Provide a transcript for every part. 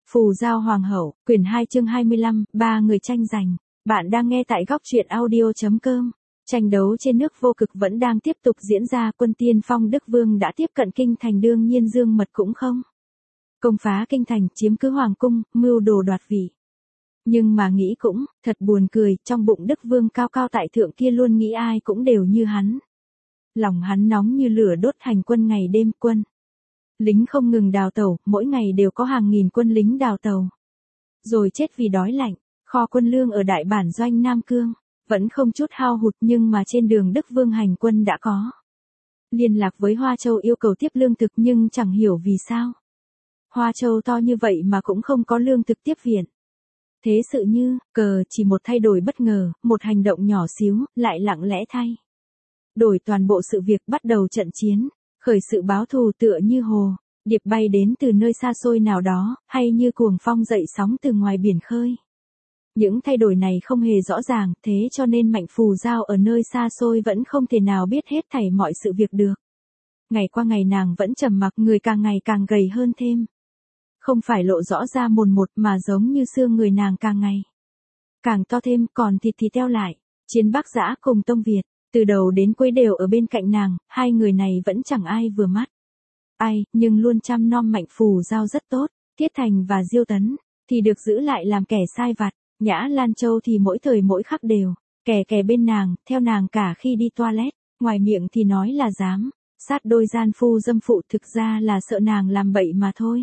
Phù Giao Hoàng hậu, quyển 2 chương 25, ba người tranh giành. Bạn đang nghe tại góc truyện audio.com. Tranh đấu trên nước vô cực vẫn đang tiếp tục diễn ra, quân tiên phong Đức Vương đã tiếp cận kinh thành, đương nhiên Dương Mật cũng không công phá kinh thành, chiếm cứ hoàng cung, mưu đồ đoạt vị. Nhưng mà nghĩ cũng, thật buồn cười, trong bụng Đức Vương cao cao tại thượng kia luôn nghĩ ai cũng đều như hắn. Lòng hắn nóng như lửa đốt, hành quân ngày đêm, quân lính không ngừng đào tẩu, mỗi ngày đều có hàng nghìn quân lính đào tẩu. Rồi chết vì đói lạnh, kho quân lương ở đại bản doanh Nam Cương, vẫn không chút hao hụt, nhưng mà trên đường Đức Vương hành quân đã có liên lạc với Hoa Châu yêu cầu tiếp lương thực, nhưng chẳng hiểu vì sao. Hoa Châu to như vậy mà cũng không có lương thực tiếp viện. Thế sự như, chỉ một thay đổi bất ngờ, một hành động nhỏ xíu, lại lặng lẽ thay đổi toàn bộ sự việc, bắt đầu trận chiến. Khởi sự báo thù tựa như hồ điệp bay đến từ nơi xa xôi nào đó, hay như cuồng phong dậy sóng từ ngoài biển khơi. Những thay đổi này không hề rõ ràng, thế cho nên Mạnh Phù Giao ở nơi xa xôi vẫn không thể nào biết hết thảy mọi sự việc được. Ngày qua ngày nàng vẫn trầm mặc, người càng ngày càng gầy hơn thêm. Không phải lộ rõ ra mồn một mà giống như xương người nàng càng ngày càng to thêm, còn thịt thì teo lại. Chiến Bắc Dã cùng Tông Việt, từ đầu đến cuối đều ở bên cạnh nàng, hai người này vẫn chẳng ai vừa mắt ai, nhưng luôn chăm nom Mạnh Phù Giao rất tốt. Thiết Thành và Diêu Tấn thì được giữ lại làm kẻ sai vặt, Nhã Lan Châu thì mỗi thời mỗi khắc đều kè bên nàng, theo nàng cả khi đi toilet, ngoài miệng thì nói là dám sát đôi gian phu dâm phụ, thực ra là sợ nàng làm bậy mà thôi.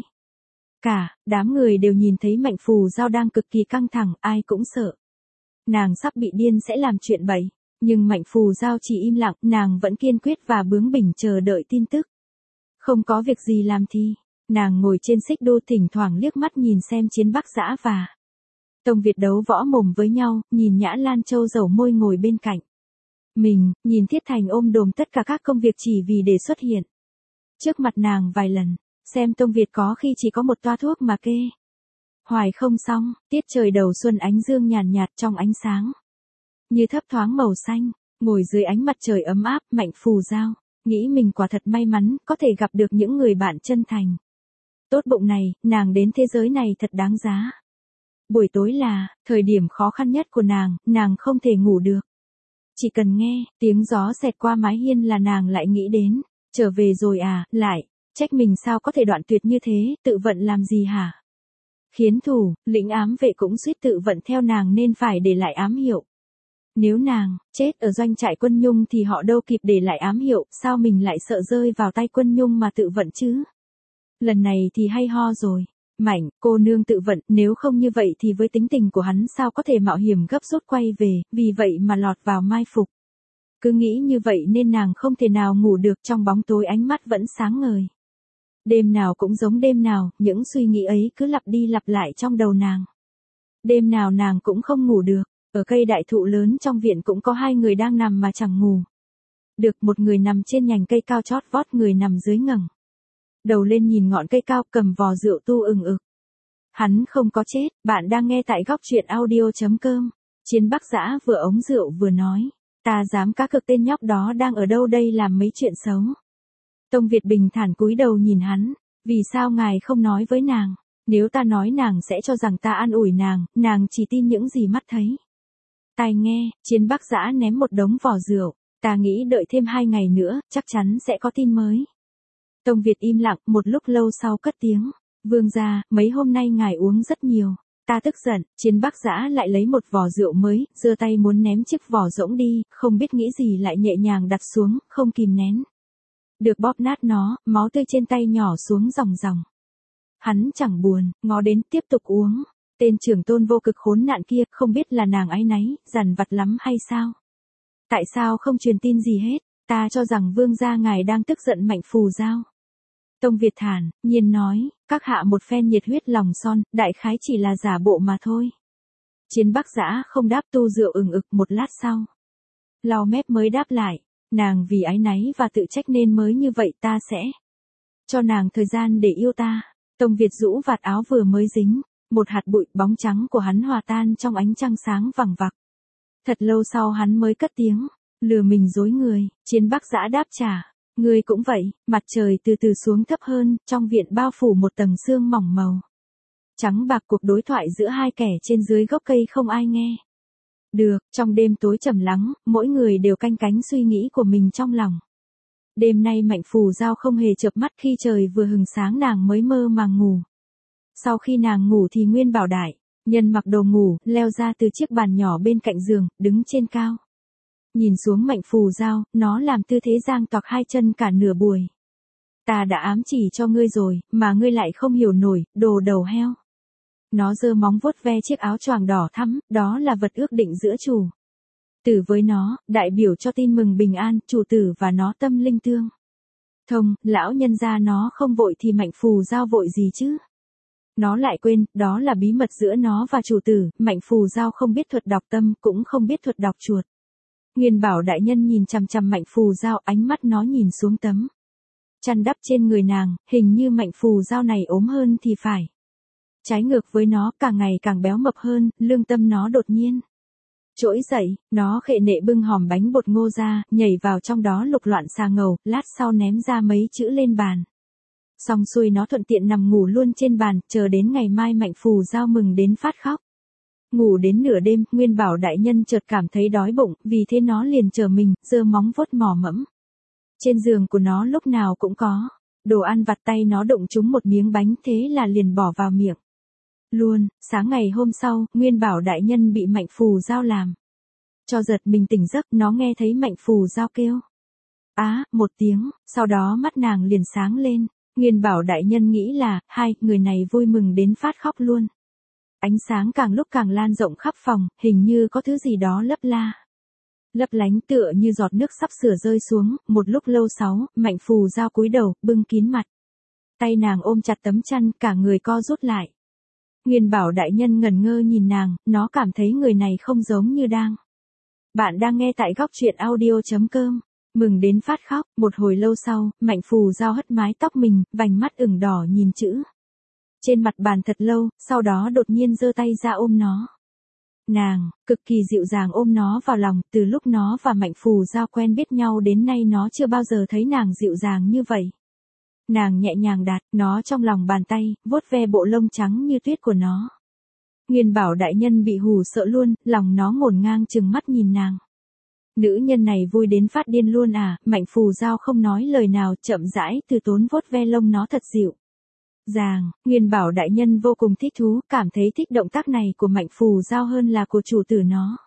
Cả đám người đều nhìn thấy Mạnh Phù Giao đang cực kỳ căng thẳng, ai cũng sợ nàng sắp bị điên sẽ làm chuyện bậy. Nhưng Mạnh Phù Giao chỉ im lặng, nàng vẫn kiên quyết và bướng bỉnh chờ đợi tin tức. Không có việc gì làm thì, nàng ngồi trên xích đu, thỉnh thoảng liếc mắt nhìn xem Chiến Bắc Dã và Tông Việt đấu võ mồm với nhau, nhìn Nhã Lan Châu dẩu môi ngồi bên cạnh mình, nhìn Thiết Thành ôm đồm tất cả các công việc chỉ vì để xuất hiện trước mặt nàng vài lần, xem Tông Việt có khi chỉ có một toa thuốc mà kê hoài không xong. Tiết trời đầu xuân, ánh dương nhàn nhạt trong ánh sáng như thấp thoáng màu xanh, ngồi dưới ánh mặt trời ấm áp, Mạnh Phù Giao nghĩ mình quả thật may mắn, có thể gặp được những người bạn chân thành tốt bụng này, nàng đến thế giới này thật đáng giá. Buổi tối là thời điểm khó khăn nhất của nàng không thể ngủ được. Chỉ cần nghe tiếng gió xẹt qua mái hiên là nàng lại nghĩ đến, trở về rồi à, lại trách mình sao có thể đoạn tuyệt như thế, tự vận làm gì hả? Khiến thủ lĩnh ám vệ cũng suýt tự vận theo nàng nên phải để lại ám hiệu. Nếu nàng chết ở doanh trại Quân Nhung thì họ đâu kịp để lại ám hiệu, sao mình lại sợ rơi vào tay Quân Nhung mà tự vận chứ? Lần này thì hay ho rồi. Mạnh cô nương tự vận, nếu không như vậy thì với tính tình của hắn sao có thể mạo hiểm gấp rút quay về, vì vậy mà lọt vào mai phục. Cứ nghĩ như vậy nên nàng không thể nào ngủ được, trong bóng tối ánh mắt vẫn sáng ngời. Đêm nào cũng giống đêm nào, những suy nghĩ ấy cứ lặp đi lặp lại trong đầu nàng. Đêm nào nàng cũng không ngủ được. Ở cây đại thụ lớn trong viện cũng có hai người đang nằm mà chẳng ngủ được, một người nằm trên nhành cây cao chót vót, người nằm dưới ngẩng đầu lên nhìn ngọn cây cao, cầm vò rượu tu ừng ực. Hắn không có chết. Bạn đang nghe tại góc truyện audio.com. Chiến Bắc Dã vừa ống rượu vừa nói, ta dám cá cược tên nhóc đó đang ở đâu đây làm mấy chuyện xấu. Tông Việt bình thản cúi đầu nhìn hắn, vì sao ngài không nói với nàng? Nếu ta nói nàng sẽ cho rằng ta an ủi nàng chỉ tin những gì mắt thấy tai nghe. Chiến Bắc Dã ném một đống vỏ rượu, ta nghĩ đợi thêm 2 ngày nữa, chắc chắn sẽ có tin mới. Tông Việt im lặng, một lúc lâu sau cất tiếng, vương gia, mấy hôm nay ngài uống rất nhiều, ta tức giận. Chiến Bắc Dã lại lấy một vỏ rượu mới, giơ tay muốn ném chiếc vỏ rỗng đi, không biết nghĩ gì lại nhẹ nhàng đặt xuống, không kìm nén được bóp nát nó, máu tươi trên tay nhỏ xuống ròng ròng. Hắn chẳng buồn ngó đến, tiếp tục uống. Tên trưởng tôn vô cực khốn nạn kia, không biết là nàng áy náy, dằn vặt lắm hay sao? Tại sao không truyền tin gì hết? Ta cho rằng vương gia ngài đang tức giận Mạnh Phù Giao. Tông Việt thản nhiên nói, các hạ một phen nhiệt huyết lòng son, đại khái chỉ là giả bộ mà thôi. Chiến Bắc Dã không đáp, tu rượu ừng ực, một lát sau lau mép mới đáp lại, nàng vì áy náy và tự trách nên mới như vậy, ta sẽ cho nàng thời gian để yêu ta. Tông Việt rũ vạt áo vừa mới dính một hạt bụi, bóng trắng của hắn hòa tan trong ánh trăng sáng vằng vặc. Thật lâu sau hắn mới cất tiếng, lừa mình dối người. Chiến Bắc Dã đáp trả, ngươi cũng vậy. Mặt trời từ từ xuống thấp hơn, trong viện bao phủ một tầng sương mỏng màu. Trắng bạc cuộc đối thoại giữa hai kẻ trên dưới gốc cây không ai nghe được, trong đêm tối trầm lắng, mỗi người đều canh cánh suy nghĩ của mình trong lòng. Đêm nay Mạnh Phù Giao không hề chợp mắt khi trời vừa hừng sáng nàng mới mơ màng ngủ. Sau khi nàng ngủ thì Nguyên Bảo Đại Nhân mặc đồ ngủ, leo ra từ chiếc bàn nhỏ bên cạnh giường, đứng trên cao. Nhìn xuống Mạnh Phù Giao, nó làm tư thế giang toạc hai chân cả nửa buổi. Ta đã ám chỉ cho ngươi rồi, mà ngươi lại không hiểu nổi, đồ đầu heo. Nó giơ móng vuốt ve chiếc áo choàng đỏ thắm, đó là vật ước định giữa chủ tử với nó, đại biểu cho tin mừng bình an, chủ tử và nó tâm linh tương thông, lão nhân gia nó không vội thì Mạnh Phù Giao vội gì chứ? Nó lại quên, đó là bí mật giữa nó và chủ tử, Mạnh Phù Giao không biết thuật đọc tâm, cũng không biết thuật đọc chuột. Nguyên Bảo Đại Nhân nhìn chằm chằm Mạnh Phù Giao, ánh mắt nó nhìn xuống tấm chăn đắp trên người nàng, hình như Mạnh Phù Giao này ốm hơn thì phải. Trái ngược với nó, càng ngày càng béo mập hơn, lương tâm nó đột nhiên trỗi dậy, nó khệ nệ bưng hòm bánh bột ngô ra, nhảy vào trong đó lục loạn xà ngầu, lát sau ném ra mấy chữ lên bàn. Xong xuôi nó thuận tiện nằm ngủ luôn trên bàn, chờ đến ngày mai Mạnh Phù Giao mừng đến phát khóc. Ngủ đến nửa đêm, Nguyên Bảo Đại Nhân chợt cảm thấy đói bụng, vì thế nó liền chờ mình, giơ móng vuốt mò mẫm. Trên giường của nó lúc nào cũng có đồ ăn vặt, tay nó đụng trúng một miếng bánh, thế là liền bỏ vào miệng luôn. Sáng ngày hôm sau, Nguyên Bảo Đại Nhân bị Mạnh Phù Giao làm cho giật mình tỉnh giấc, nó nghe thấy Mạnh Phù Giao kêu một tiếng, sau đó mắt nàng liền sáng lên. Nguyên Bảo Đại Nhân nghĩ là, hai người này vui mừng đến phát khóc luôn. Ánh sáng càng lúc càng lan rộng khắp phòng, hình như có thứ gì đó lấp lánh tựa như giọt nước sắp sửa rơi xuống. Một lúc lâu sau, Mạnh Phù Giao cúi đầu, bưng kín mặt. Tay nàng ôm chặt tấm chăn, cả người co rút lại. Nguyên Bảo Đại Nhân ngẩn ngơ nhìn nàng, nó cảm thấy người này không giống như đang. Bạn đang nghe tại góc truyện audio.com. Mừng đến phát khóc, một hồi lâu sau, Mạnh Phù Giao hất mái tóc mình, vành mắt ửng đỏ nhìn chữ trên mặt bàn thật lâu, sau đó đột nhiên giơ tay ra ôm nó. Nàng, cực kỳ dịu dàng ôm nó vào lòng, từ lúc nó và Mạnh Phù Giao quen biết nhau đến nay nó chưa bao giờ thấy nàng dịu dàng như vậy. Nàng nhẹ nhàng đặt nó trong lòng bàn tay, vuốt ve bộ lông trắng như tuyết của nó. Nguyên Bảo Đại Nhân bị hù sợ luôn, lòng nó ngổn ngang trừng mắt nhìn nàng. Nữ nhân này vui đến phát điên luôn à? Mạnh Phù Giao không nói lời nào, chậm rãi từ tốn vuốt ve lông nó thật dịu dàng. Nguyên Bảo Đại Nhân vô cùng thích thú, cảm thấy thích động tác này của Mạnh Phù Giao hơn là của chủ tử nó.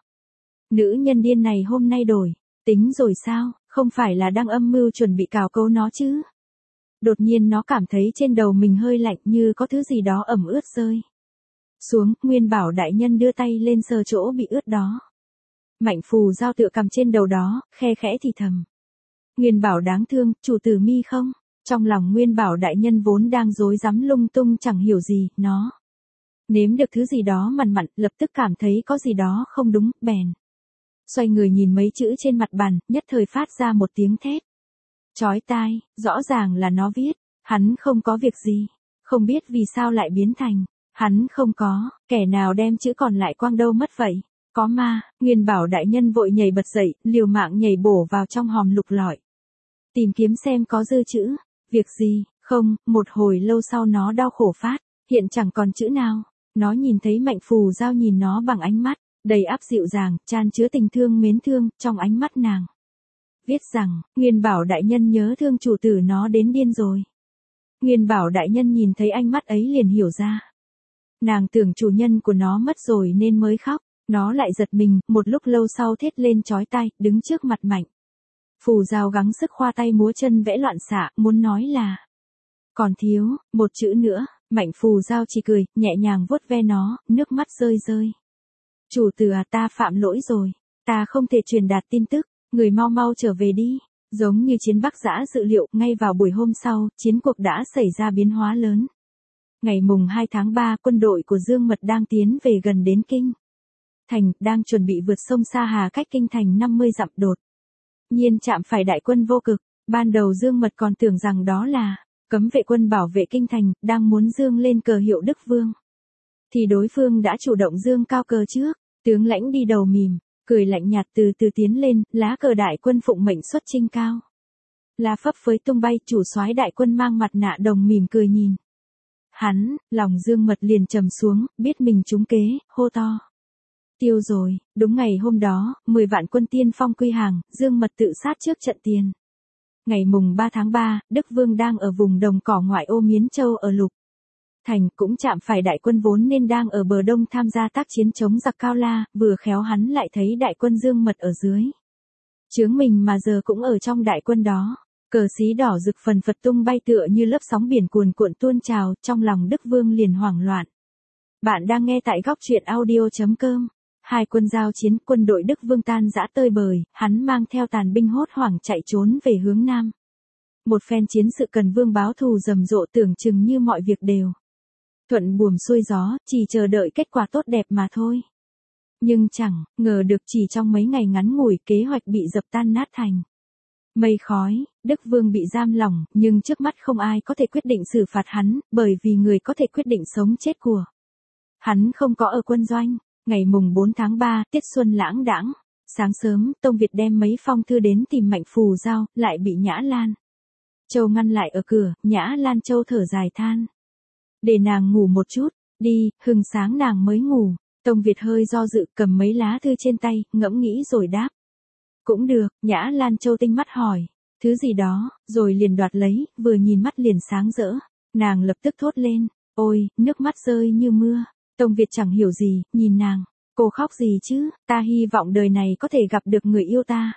Nữ nhân điên này hôm nay đổi tính rồi sao? Không phải là đang âm mưu chuẩn bị cào cấu nó chứ? Đột nhiên nó cảm thấy trên đầu mình hơi lạnh, như có thứ gì đó ẩm ướt rơi xuống. Nguyên Bảo Đại Nhân đưa tay lên sờ chỗ bị ướt đó. Mạnh Phù Giao tựa cằm trên đầu đó, khe khẽ thì thầm. Nguyên Bảo đáng thương, chủ tử mi không? Trong lòng Nguyên Bảo Đại Nhân vốn đang rối rắm lung tung chẳng hiểu gì, nó nếm được thứ gì đó mặn mặn, lập tức cảm thấy có gì đó không đúng, bèn xoay người nhìn mấy chữ trên mặt bàn, nhất thời phát ra một tiếng thét chói tai. Rõ ràng là nó viết, hắn không có việc gì, không biết vì sao lại biến thành, hắn không có, kẻ nào đem chữ còn lại quăng đâu mất vậy? Có ma. Nguyên Bảo Đại Nhân vội nhảy bật dậy, liều mạng nhảy bổ vào trong hòm lục lọi, tìm kiếm xem có dư chữ. Việc gì? Không. Một hồi lâu sau nó đau khổ phát hiện chẳng còn chữ nào. Nó nhìn thấy Mạnh Phù Giao nhìn nó bằng ánh mắt đầy áp dịu dàng, chan chứa tình thương mến thương. Trong ánh mắt nàng viết rằng, Nguyên Bảo Đại Nhân nhớ thương chủ tử nó đến điên rồi. Nguyên Bảo Đại Nhân nhìn thấy ánh mắt ấy liền hiểu ra. Nàng tưởng chủ nhân của nó mất rồi nên mới khóc. Nó lại giật mình, một lúc lâu sau thét lên chói tai, đứng trước mặt Mạnh Phù Giao gắng sức khoa tay múa chân vẽ loạn xạ, muốn nói là còn thiếu một chữ nữa. Mạnh Phù Giao chỉ cười, nhẹ nhàng vuốt ve nó, nước mắt rơi rơi. Chủ tử à, ta phạm lỗi rồi, ta không thể truyền đạt tin tức, người mau mau trở về đi. Giống như chiến Bắc Dã dự liệu, ngay vào buổi hôm sau, chiến cuộc đã xảy ra biến hóa lớn. Ngày mùng 2 tháng 3, quân đội của Dương Mật đang tiến về gần đến Kinh Thành, đang chuẩn bị vượt sông Sa Hà cách Kinh Thành 50 dặm, đột nhiên chạm phải đại quân Vô Cực. Ban đầu Dương Mật còn tưởng rằng đó là cấm vệ quân bảo vệ Kinh Thành, đang muốn dương lên cờ hiệu Đức Vương. Thì đối phương đã chủ động dương cao cờ trước. Tướng lãnh đi đầu mỉm cười lạnh nhạt từ từ tiến lên, lá cờ đại quân phụng mệnh xuất chinh cao là phấp phới tung bay. Chủ soái đại quân mang mặt nạ đồng mỉm cười nhìn Hắn, lòng Dương Mật liền trầm xuống, biết mình trúng kế, hô to. Tiêu rồi, đúng ngày hôm đó, 10 vạn quân tiên phong quy hàng, Dương Mật tự sát trước trận tiền. Ngày mùng 3 tháng 3, Đức Vương đang ở vùng đồng cỏ ngoại ô Miến Châu ở Lục Thành, cũng chạm phải đại quân vốn nên đang ở bờ đông tham gia tác chiến chống giặc Cao La, vừa khéo hắn lại thấy đại quân Dương Mật ở dưới. Chướng mình mà giờ cũng ở trong đại quân đó. Cờ xí đỏ rực phần phật tung bay tựa như lớp sóng biển cuồn cuộn tuôn trào, trong lòng Đức Vương liền hoảng loạn. Bạn đang nghe tại góc truyện audio.com. Hai quân giao chiến, quân đội Đức Vương tan rã tơi bời, hắn mang theo tàn binh hốt hoảng chạy trốn về hướng nam. Một phen chiến sự cần Vương báo thù rầm rộ, tưởng chừng như mọi việc đều thuận buồm xuôi gió, chỉ chờ đợi kết quả tốt đẹp mà thôi. Nhưng chẳng ngờ được chỉ trong mấy ngày ngắn ngủi, kế hoạch bị dập tan nát thành mây khói. Đức Vương bị giam lỏng, nhưng trước mắt không ai có thể quyết định xử phạt hắn, bởi vì người có thể quyết định sống chết của hắn không có ở quân doanh. Ngày mùng 4 tháng 3, tiết xuân lãng đãng. Sáng sớm, Tông Việt đem mấy phong thư đến tìm Mạnh Phù Giao, lại bị Nhã Lan Châu ngăn lại ở cửa. Nhã Lan Châu thở dài than. Để nàng ngủ một chút, đi, hừng sáng nàng mới ngủ. Tông Việt hơi do dự, cầm mấy lá thư trên tay, ngẫm nghĩ rồi đáp. Cũng được. Nhã Lan Châu tinh mắt hỏi. Thứ gì đó, rồi liền đoạt lấy, vừa nhìn mắt liền sáng rỡ. Nàng lập tức thốt lên. Ôi, nước mắt rơi như mưa. Tông Việt chẳng hiểu gì, nhìn nàng. Cô khóc gì chứ, ta hy vọng đời này có thể gặp được người yêu ta.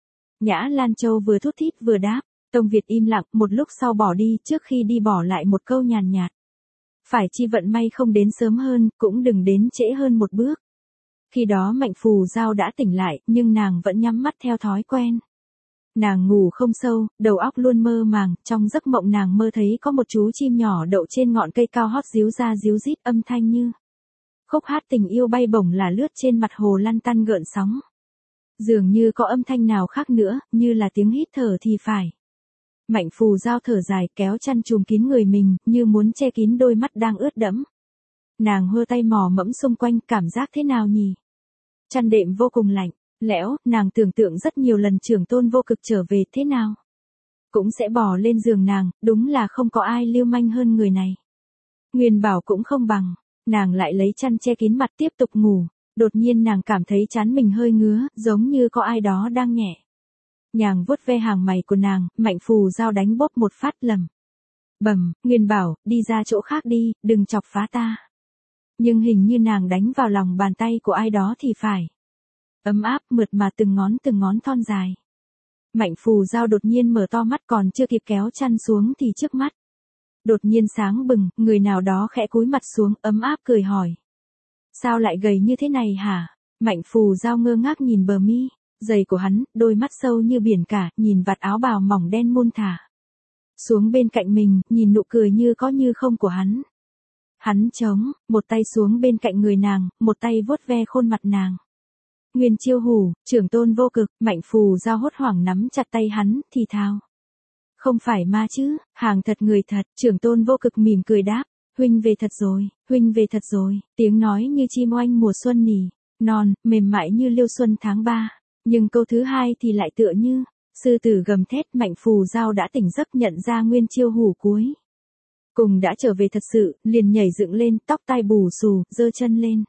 Nhã Lan Châu vừa thút thít vừa đáp. Tông Việt im lặng, một lúc sau bỏ đi, trước khi đi bỏ lại một câu nhàn nhạt. Phải chi vận may không đến sớm hơn, cũng đừng đến trễ hơn một bước. Khi đó Mạnh Phù Giao đã tỉnh lại, nhưng nàng vẫn nhắm mắt theo thói quen. Nàng ngủ không sâu, đầu óc luôn mơ màng, trong giấc mộng nàng mơ thấy có một chú chim nhỏ đậu trên ngọn cây cao hót ríu ra ríu rít, âm thanh như khúc hát tình yêu bay bổng là lướt trên mặt hồ lăn tăn gợn sóng. Dường như có âm thanh nào khác nữa, như là tiếng hít thở thì phải. Mạnh Phù Giao thở dài, kéo chăn trùm kín người mình, như muốn che kín đôi mắt đang ướt đẫm. Nàng hơ tay mò mẫm xung quanh, cảm giác thế nào nhỉ? Chăn đệm vô cùng lạnh, lẽo, nàng tưởng tượng rất nhiều lần Trưởng Tôn Vô Cực trở về, thế nào cũng sẽ bò lên giường nàng, đúng là không có ai lưu manh hơn người này. Nguyên Bảo cũng không bằng. Nàng lại lấy chăn che kín mặt tiếp tục ngủ. Đột nhiên nàng cảm thấy trán mình hơi ngứa, giống như có ai đó đang nhẹ nhàng vuốt ve hàng mày của nàng. Mạnh Phù Giao đánh bóp một phát, lầm bầm. Nguyên Bảo, đi ra chỗ khác đi, đừng chọc phá ta. Nhưng hình như nàng đánh vào lòng bàn tay của ai đó thì phải. Ấm áp, mượt mà, từng ngón thon dài. Mạnh Phù Giao đột nhiên mở to mắt, còn chưa kịp kéo chăn xuống thì trước mắt đột nhiên sáng bừng, người nào đó khẽ cúi mặt xuống, ấm áp cười hỏi. Sao lại gầy như thế này hả? Mạnh Phù Giao ngơ ngác nhìn bờ mi dày của hắn, đôi mắt sâu như biển cả, nhìn vạt áo bào mỏng đen muôn thả xuống bên cạnh mình, nhìn nụ cười như có như không của hắn. Hắn chống một tay xuống bên cạnh người nàng, một tay vuốt ve khuôn mặt nàng. Nguyên Chiêu Hủ, Trưởng Tôn Vô Cực. Mạnh Phù Giao hốt hoảng nắm chặt tay hắn, thì thào. Không phải ma chứ, hàng thật người thật. Trưởng Tôn Vô Cực mỉm cười đáp. Huynh về thật rồi, huynh về thật rồi. Tiếng nói như chim oanh mùa xuân nỉ non, mềm mại như liêu xuân tháng 3. Nhưng câu thứ hai thì lại tựa như sư tử gầm thét. Mạnh Phù Giao đã tỉnh giấc, nhận ra Nguyên Chiêu Hủ cuối cùng đã trở về thật sự, liền nhảy dựng lên, tóc tai bù xù, giơ chân lên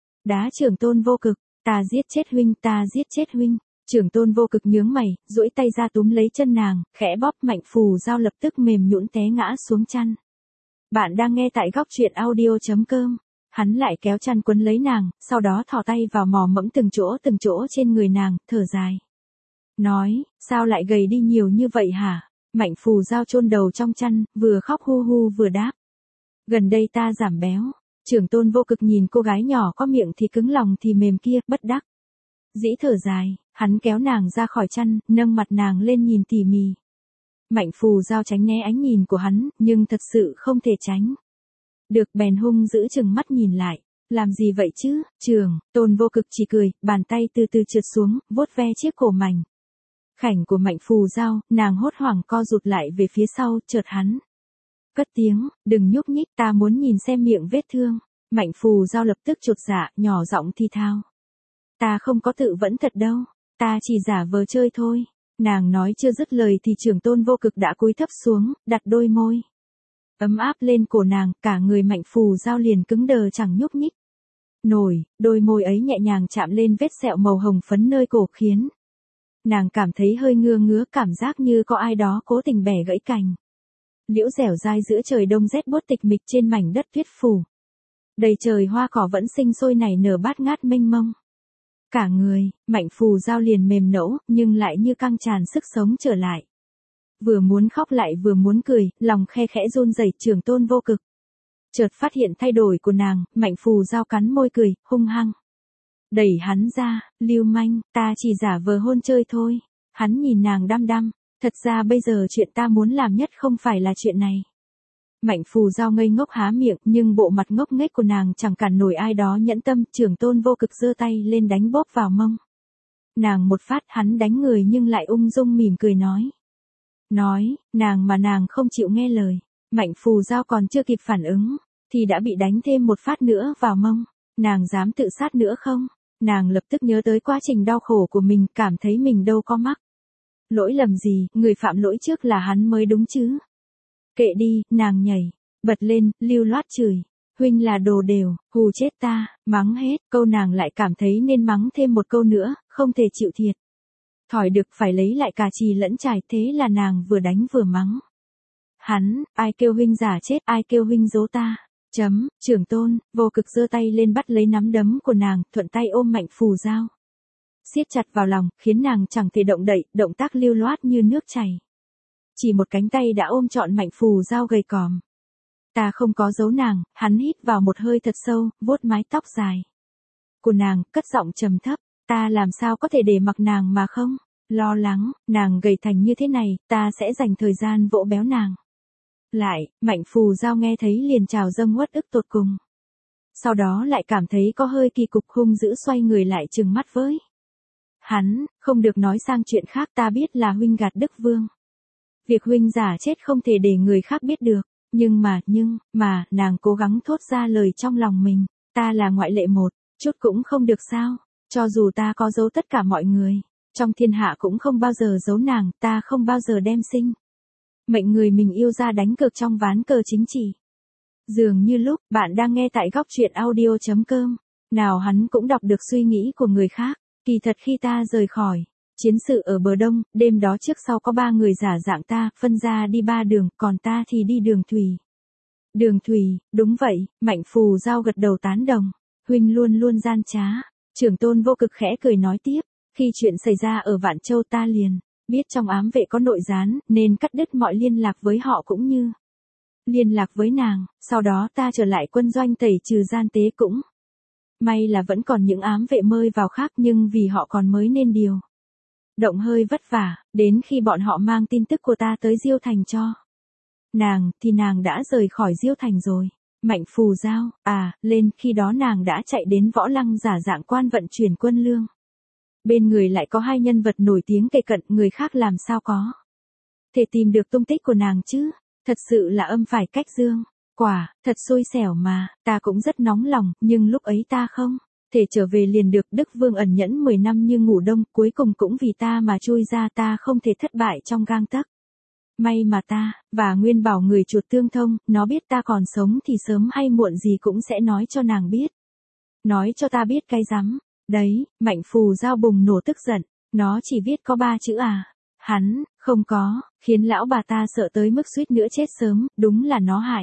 đá Trưởng Tôn Vô Cực. Ta giết chết huynh, ta giết chết huynh. Trưởng Tôn Vô Cực nhướng mày, duỗi tay ra túm lấy chân nàng, khẽ bóp. Mạnh Phù Giao lập tức mềm nhũn té ngã xuống chăn. Bạn đang nghe tại góc truyện audio.com. Hắn lại kéo chăn quấn lấy nàng, sau đó thò tay vào mò mẫm từng chỗ trên người nàng, thở dài. Nói, sao lại gầy đi nhiều như vậy hả? Mạnh Phù Giao chôn đầu trong chăn, vừa khóc hu hu vừa đáp. Gần đây ta giảm béo. Trưởng Tôn Vô Cực nhìn cô gái nhỏ có miệng thì cứng lòng thì mềm kia, bất đắc dĩ thở dài. Hắn kéo nàng ra khỏi chăn, nâng mặt nàng lên nhìn tỉ mỉ. Mạnh Phù Giao tránh né ánh nhìn của hắn, nhưng thật sự không thể tránh được, bèn hung giữ chừng mắt nhìn lại. Làm gì vậy chứ? Trưởng Tôn Vô Cực chỉ cười, bàn tay từ từ trượt xuống, vuốt ve chiếc cổ mảnh khảnh của Mạnh Phù Giao. Nàng hốt hoảng co rụt lại về phía sau, chợt hắn cất tiếng, đừng nhúc nhích, ta muốn nhìn xem miệng vết thương. Mạnh Phù Giao lập tức chột dạ, nhỏ giọng thì thào. Ta không có tự vẫn thật đâu, ta chỉ giả vờ chơi thôi. Nàng nói chưa dứt lời thì Trưởng Tôn Vô Cực đã cúi thấp xuống, đặt đôi môi ấm áp lên cổ nàng, cả người Mạnh Phù Giao liền cứng đờ chẳng nhúc nhích. Nổi, đôi môi ấy nhẹ nhàng chạm lên vết sẹo màu hồng phấn nơi cổ khiến nàng cảm thấy hơi ngứa ngứa, cảm giác như có ai đó cố tình bẻ gãy cành liễu dẻo dai giữa trời đông rét buốt tịch mịch trên mảnh đất tuyết phủ. Đầy trời hoa cỏ vẫn sinh sôi nảy nở bát ngát mênh mông. Cả người, Mạnh Phù Giao liền mềm nẫu, nhưng lại như căng tràn sức sống trở lại. Vừa muốn khóc lại vừa muốn cười, lòng khe khẽ run rẩy. Trưởng Tôn Vô Cực chợt phát hiện thay đổi của nàng, Mạnh Phù Giao cắn môi cười, hung hăng đẩy hắn ra, lưu manh, ta chỉ giả vờ hôn chơi thôi. Hắn nhìn nàng đăm đăm, thật ra bây giờ chuyện ta muốn làm nhất không phải là chuyện này. Mạnh Phù Giao ngây ngốc há miệng, nhưng bộ mặt ngốc nghếch của nàng chẳng cản nổi ai đó nhẫn tâm. Trưởng Tôn Vô Cực giơ tay lên đánh bóp vào mông nàng một phát. Hắn đánh người nhưng lại ung dung mỉm cười nói, nàng mà nàng không chịu nghe lời. Mạnh Phù Giao còn chưa kịp phản ứng, thì đã bị đánh thêm một phát nữa vào mông. Nàng dám tự sát nữa không? Nàng lập tức nhớ tới quá trình đau khổ của mình, cảm thấy mình đâu có mắc lỗi lầm gì, người phạm lỗi trước là hắn mới đúng chứ. Kệ đi, nàng nhảy bật lên, lưu loát chửi, huynh là đồ đều, hù chết ta, mắng hết. Câu nàng lại cảm thấy nên mắng thêm một câu nữa, không thể chịu thiệt thòi được, phải lấy lại cả chì lẫn chài. Thế là nàng vừa đánh vừa mắng hắn, ai kêu huynh giả chết, ai kêu huynh giấu ta. Trưởng Tôn Vô Cực giơ tay lên bắt lấy nắm đấm của nàng, thuận tay ôm Mạnh Phù Giao siết chặt vào lòng, khiến nàng chẳng thể động đậy, động tác lưu loát như nước chảy. Chỉ một cánh tay đã ôm trọn Mạnh Phù Giao gầy còm. Ta không có giấu nàng. Hắn hít vào một hơi thật sâu, vuốt mái tóc dài của nàng, cất giọng trầm thấp, ta làm sao có thể để mặc nàng mà không lo lắng. Nàng gầy thành như thế này, ta sẽ dành thời gian vỗ béo nàng lại. Mạnh Phù Giao nghe thấy liền trào dâng uất ức tột cùng. Sau đó lại cảm thấy có hơi kỳ cục, hung dữ xoay người lại trừng mắt với hắn, không được nói sang chuyện khác. Ta biết là huynh gạt Đức Vương. Việc huynh giả chết không thể để người khác biết được. Nhưng mà, nàng cố gắng thốt ra lời trong lòng mình. Ta là ngoại lệ một, chút cũng không được sao. Cho dù ta có giấu tất cả mọi người trong thiên hạ cũng không bao giờ giấu nàng. Ta không bao giờ đem sinh mệnh người mình yêu ra đánh cược trong ván cờ chính trị. Dường như lúc bạn đang nghe tại góc truyện audio.com, nào hắn cũng đọc được suy nghĩ của người khác. Kỳ thật khi ta rời khỏi chiến sự ở bờ đông, đêm đó trước sau có 3 người giả dạng ta, phân ra đi 3 đường, còn ta thì đi đường thủy. Đường thủy, đúng vậy. Mạnh Phù Giao gật đầu tán đồng. Huynh luôn luôn gian trá. Trưởng Tôn Vô Cực khẽ cười nói tiếp, khi chuyện xảy ra ở Vạn Châu ta liền biết trong ám vệ có nội gián, nên cắt đứt mọi liên lạc với họ cũng như liên lạc với nàng. Sau đó ta trở lại quân doanh tẩy trừ gian tế, cũng may là vẫn còn những ám vệ mơi vào khác, nhưng vì họ còn mới nên điều động hơi vất vả. Đến khi bọn họ mang tin tức của ta tới Diêu Thành cho nàng, thì nàng đã rời khỏi Diêu Thành rồi. Mạnh Phù Giao, lên, khi đó nàng đã chạy đến Võ Lăng giả dạng quan vận chuyển quân lương. Bên người lại có 2 nhân vật nổi tiếng kề cận, người khác làm sao có thể tìm được tung tích của nàng chứ. Thật sự là âm phải cách dương. Quả, thật xui xẻo mà. Ta cũng rất nóng lòng, nhưng lúc ấy ta không thể trở về liền được. Đức Vương ẩn nhẫn 10 năm như ngủ đông, cuối cùng cũng vì ta mà chui ra. Ta không thể thất bại trong gang tấc. May mà ta và Nguyên Bảo người chuột tương thông, nó biết ta còn sống thì sớm hay muộn gì cũng sẽ nói cho nàng biết. Nói cho ta biết cái rắm. Đấy, Mạnh Phù Giao bùng nổ tức giận. Nó chỉ viết có 3 chữ à? Hắn không có, khiến lão bà ta sợ tới mức suýt nữa chết sớm. Đúng là nó hại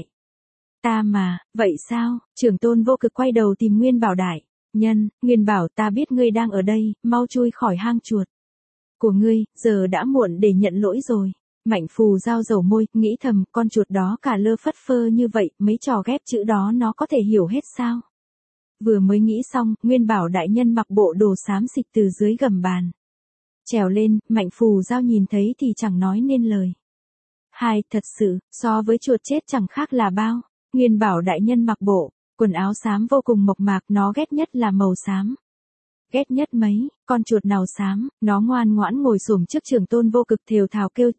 ta mà. Vậy sao? Trưởng Tôn Vô Cực quay đầu tìm Nguyên Bảo đại nhân. Nguyên Bảo, ta biết ngươi đang ở đây, mau chui khỏi hang chuột của ngươi, giờ đã muộn để nhận lỗi rồi. Mạnh Phù Giao dầu môi, nghĩ thầm, con chuột đó cả lơ phất phơ như vậy, mấy trò ghép chữ đó nó có thể hiểu hết sao? Vừa mới nghĩ xong, Nguyên Bảo đại nhân mặc bộ đồ xám xịt từ dưới gầm bàn trèo lên. Mạnh Phù Giao nhìn thấy thì chẳng nói nên lời. Thật sự, so với chuột chết chẳng khác là bao. Nguyên Bảo đại nhân mặc bộ quần áo xám vô cùng mộc mạc, nó ghét nhất là màu xám. Ghét nhất mấy, con chuột nào xám. Nó ngoan ngoãn ngồi xổm trước Trưởng Tôn Vô Cực thều thào kêu